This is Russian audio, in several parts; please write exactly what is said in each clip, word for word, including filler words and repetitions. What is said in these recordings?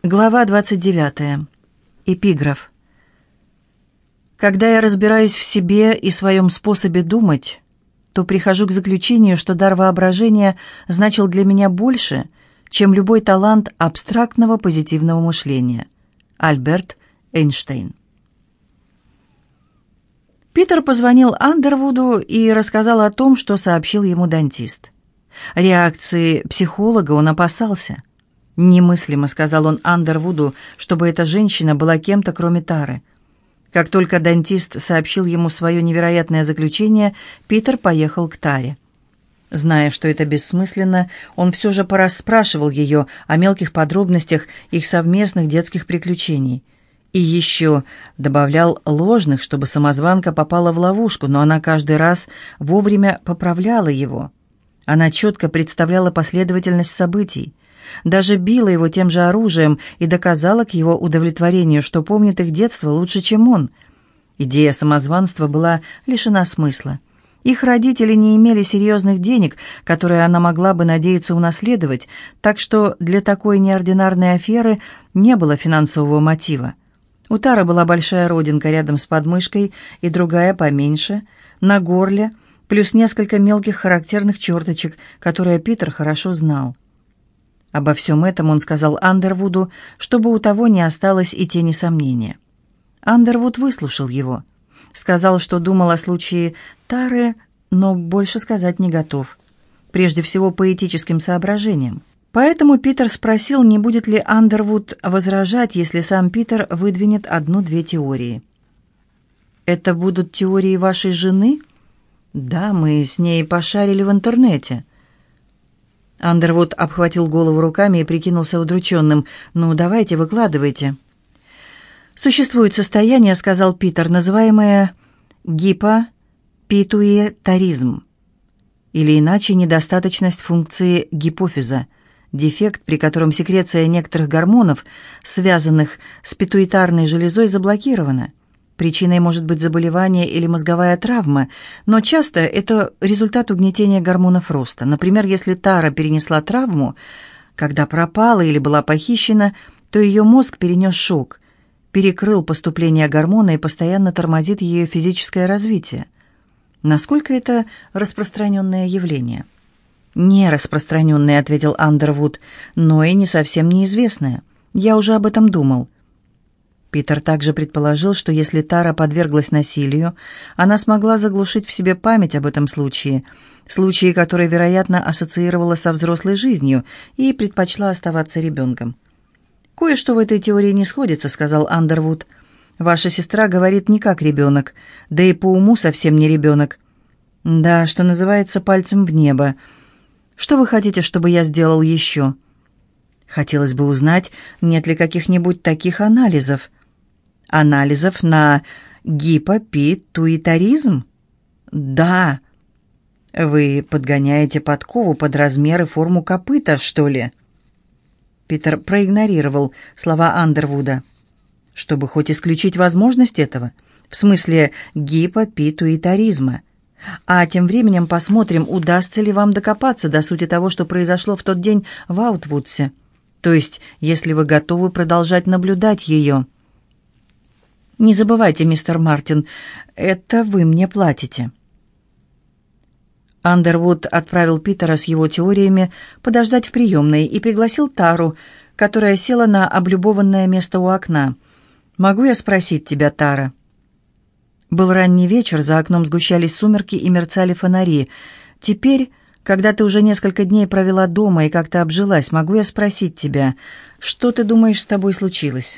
Глава двадцать девятая. Эпиграф. Когда я разбираюсь в себе и своем способе думать, то прихожу к заключению, что дар воображения значил для меня больше, чем любой талант абстрактного позитивного мышления. Альберт Эйнштейн. Питер позвонил Андервуду и рассказал о том, что сообщил ему дантист. Реакции психолога он опасался. «Немыслимо», — сказал он Андервуду, чтобы эта женщина была кем-то, кроме Тары. Как только дантист сообщил ему свое невероятное заключение, Питер поехал к Таре. Зная, что это бессмысленно, он все же порасспрашивал ее о мелких подробностях их совместных детских приключений. И еще добавлял ложных, чтобы самозванка попала в ловушку, но она каждый раз вовремя поправляла его. Она четко представляла последовательность событий. Даже била его тем же оружием и доказала к его удовлетворению, что помнит их детство лучше, чем он. Идея самозванства была лишена смысла. Их родители не имели серьезных денег, которые она могла бы надеяться унаследовать, так что для такой неординарной аферы не было финансового мотива. У Тары была большая родинка рядом с подмышкой и другая поменьше, на горле, плюс несколько мелких характерных черточек, которые Питер хорошо знал. Обо всем этом он сказал Андервуду, чтобы у того не осталось и тени сомнения. Андервуд выслушал его. Сказал, что думал о случае Тары, но больше сказать не готов. Прежде всего по этическим соображениям. Поэтому Питер спросил, не будет ли Андервуд возражать, если сам Питер выдвинет одну-две теории. «Это будут теории вашей жены?» «Да, мы с ней пошарили в интернете». Андервуд обхватил голову руками и прикинулся удрученным. «Ну, давайте, выкладывайте». «Существует состояние, — сказал Питер, — называемое гипопитуитаризм, или иначе недостаточность функции гипофиза, дефект, при котором секреция некоторых гормонов, связанных с питуитарной железой, заблокирована. Причиной может быть заболевание или мозговая травма, но часто это результат угнетения гормонов роста. Например, если Тара перенесла травму, когда пропала или была похищена, то ее мозг перенес шок, перекрыл поступление гормона и постоянно тормозит ее физическое развитие. Насколько это распространенное явление? «Не распространенное», — ответил Андервуд, — «но и не совсем неизвестное. Я уже об этом думал». Питер также предположил, что если Тара подверглась насилию, она смогла заглушить в себе память об этом случае, случае, который, вероятно, ассоциировала со взрослой жизнью и предпочла оставаться ребенком. «Кое-что в этой теории не сходится», — сказал Андервуд. «Ваша сестра говорит не как ребенок, да и по уму совсем не ребенок. Да, что называется, пальцем в небо. Что вы хотите, чтобы я сделал еще?» «Хотелось бы узнать, нет ли каких-нибудь таких анализов». «Анализов на гипопитуитаризм?» «Да». «Вы подгоняете подкову под размер и форму копыта, что ли?» Питер проигнорировал слова Андервуда. «Чтобы хоть исключить возможность этого, в смысле гипопитуитаризма. А тем временем посмотрим, удастся ли вам докопаться до сути того, что произошло в тот день в Аутвудсе. То есть, если вы готовы продолжать наблюдать ее». «Не забывайте, мистер Мартин, это вы мне платите». Андервуд отправил Питера с его теориями подождать в приемной и пригласил Тару, которая села на облюбованное место у окна. «Могу я спросить тебя, Тара?» Был ранний вечер, за окном сгущались сумерки и мерцали фонари. «Теперь, когда ты уже несколько дней провела дома и как-то обжилась, могу я спросить тебя, что ты думаешь, с тобой случилось?»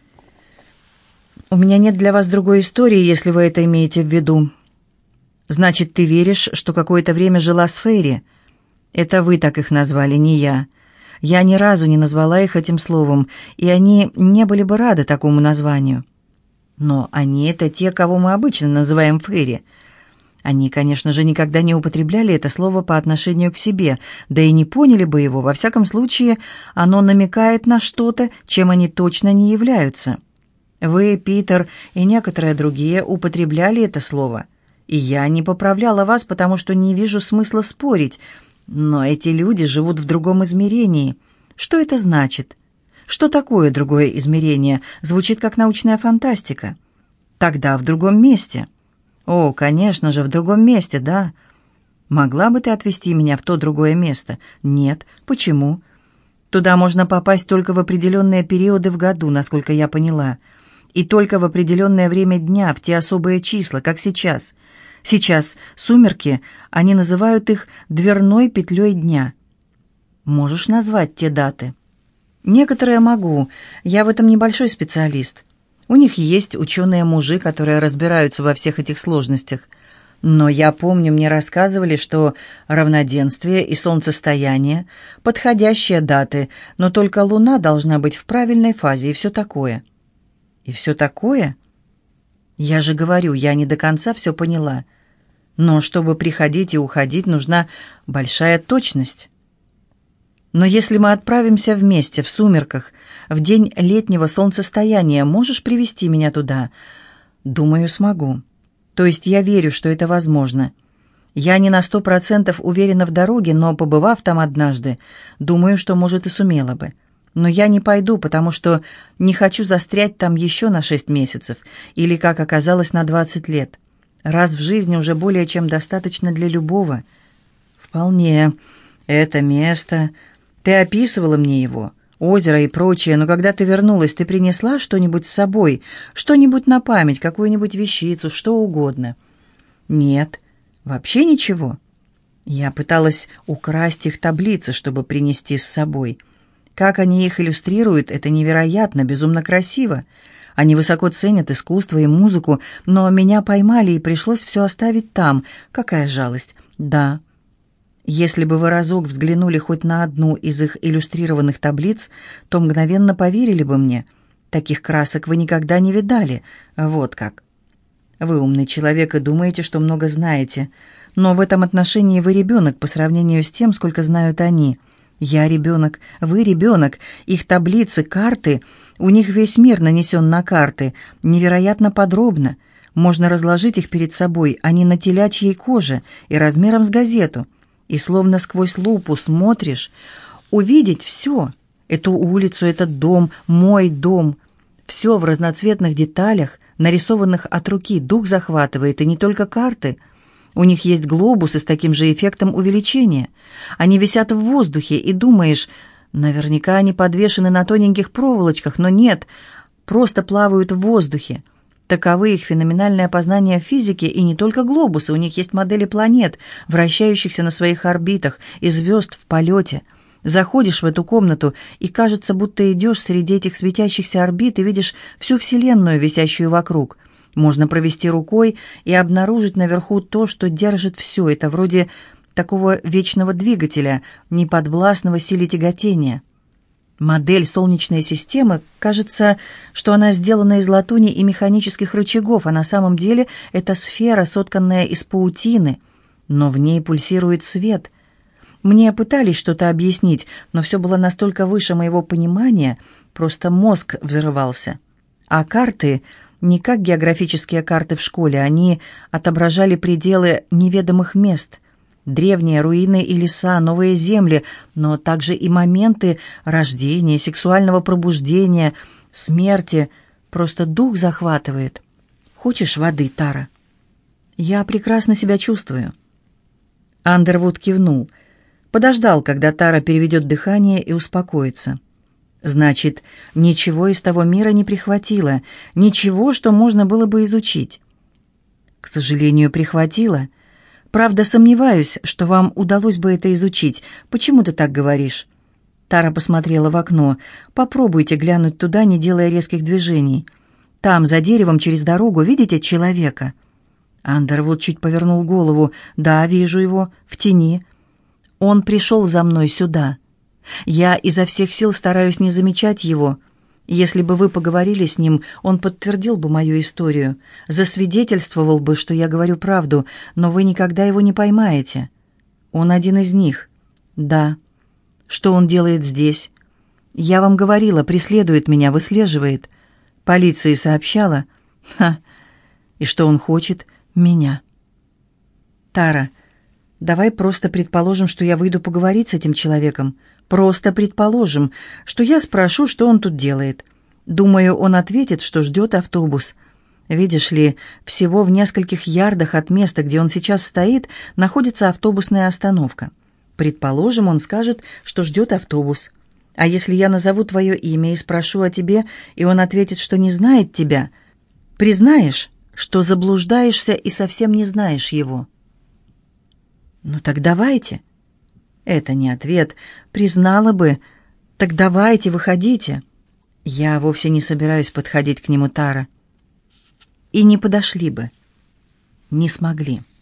«У меня нет для вас другой истории, если вы это имеете в виду». «Значит, ты веришь, что какое-то время жила с Фейри?» «Это вы так их назвали, не я. Я ни разу не назвала их этим словом, и они не были бы рады такому названию». «Но они — это те, кого мы обычно называем Фейри. Они, конечно же, никогда не употребляли это слово по отношению к себе, да и не поняли бы его. Во всяком случае, оно намекает на что-то, чем они точно не являются. Вы, Питер и некоторые другие употребляли это слово, и я не поправляла вас, потому что не вижу смысла спорить. Но эти люди живут в другом измерении. Что это значит? Что такое другое измерение? Звучит как научная фантастика. Тогда в другом месте. О, конечно же, в другом месте, да. Могла бы ты отвезти меня в то другое место? Нет. Почему? Туда можно попасть только в определенные периоды в году, насколько я поняла. И только в определенное время дня, в те особые числа, как сейчас. Сейчас сумерки, они называют их дверной петлей дня. Можешь назвать те даты? Некоторые могу. Я в этом небольшой специалист. У них есть ученые-мужи, которые разбираются во всех этих сложностях. Но я помню, мне рассказывали, что равноденствие и солнцестояние – подходящие даты, но только Луна должна быть в правильной фазе и все такое. И все такое? Я же говорю, я не до конца все поняла. Но чтобы приходить и уходить, нужна большая точность. Но если мы отправимся вместе в сумерках, в день летнего солнцестояния, можешь привести меня туда? Думаю, смогу. То есть я верю, что это возможно. Я не на сто процентов уверена в дороге, но, побывав там однажды, думаю, что, может, и сумела бы. Но я не пойду, потому что не хочу застрять там еще на шесть месяцев, или, как оказалось, на двадцать лет. Раз в жизни уже более чем достаточно для любого. Вполне. Это место... Ты описывала мне его, озеро и прочее, но когда ты вернулась, ты принесла что-нибудь с собой, что-нибудь на память, какую-нибудь вещицу, что угодно? Нет, вообще ничего. Я пыталась украсть их таблицы, чтобы принести с собой. Как они их иллюстрируют, это невероятно, безумно красиво. Они высоко ценят искусство и музыку, но меня поймали, и пришлось все оставить там. Какая жалость. Да. Если бы вы разок взглянули хоть на одну из их иллюстрированных таблиц, то мгновенно поверили бы мне. Таких красок вы никогда не видали. Вот как. Вы умный человек и думаете, что много знаете. Но в этом отношении вы ребенок по сравнению с тем, сколько знают они. Я ребенок, вы ребенок. Их таблицы, карты, у них весь мир нанесен на карты. Невероятно подробно. Можно разложить их перед собой, они на телячьей коже и размером с газету. И словно сквозь лупу смотришь, увидеть все, эту улицу, этот дом, мой дом, все в разноцветных деталях, нарисованных от руки, дух захватывает, и не только карты. У них есть глобусы с таким же эффектом увеличения. Они висят в воздухе, и думаешь, наверняка они подвешены на тоненьких проволочках, но нет, просто плавают в воздухе. Таковы их феноменальное познание физики, и не только глобусы, у них есть модели планет, вращающихся на своих орбитах, и звезд в полете. Заходишь в эту комнату, и кажется, будто идешь среди этих светящихся орбит и видишь всю Вселенную, висящую вокруг. Можно провести рукой и обнаружить наверху то, что держит все. Это вроде такого вечного двигателя, неподвластного силе тяготения. Модель Солнечной системы, кажется, что она сделана из латуни и механических рычагов, а на самом деле это сфера, сотканная из паутины, но в ней пульсирует свет. Мне пытались что-то объяснить, но все было настолько выше моего понимания, просто мозг взрывался. А карты, не как географические карты в школе, они отображали пределы неведомых мест. Древние руины и леса, новые земли, но также и моменты рождения, сексуального пробуждения, смерти. Просто дух захватывает. Хочешь воды, Тара? Я прекрасно себя чувствую. Андервуд кивнул. Подождал, когда Тара переведет дыхание и успокоится. Значит, ничего из того мира не прихватило, ничего, что можно было бы изучить. К сожалению, прихватило. Правда, сомневаюсь, что вам удалось бы это изучить. Почему ты так говоришь?» Тара посмотрела в окно. «Попробуйте глянуть туда, не делая резких движений. Там, за деревом, через дорогу, видите человека?» Андервуд чуть повернул голову. «Да, вижу его. В тени. Он пришел за мной сюда. Я изо всех сил стараюсь не замечать его. Если бы вы поговорили с ним, он подтвердил бы мою историю, засвидетельствовал бы, что я говорю правду, но вы никогда его не поймаете. Он один из них. Да. Что он делает здесь? Я вам говорила, преследует меня, выслеживает. Полиции сообщала. Ха. И что он хочет? Меня. Тара, Давай просто предположим, что я выйду поговорить с этим человеком. Просто предположим, что я спрошу, что он тут делает. Думаю, он ответит, что ждет автобус. Видишь ли, всего в нескольких ярдах от места, где он сейчас стоит, находится автобусная остановка. Предположим, он скажет, что ждет автобус. А если я назову твое имя и спрошу о тебе, и он ответит, что не знает тебя, признаешь, что заблуждаешься и совсем не знаешь его? Ну так давайте. Это не ответ. Признала бы. Так давайте, выходите. Я вовсе не собираюсь подходить к нему, Тара. И не подошли бы. Не смогли.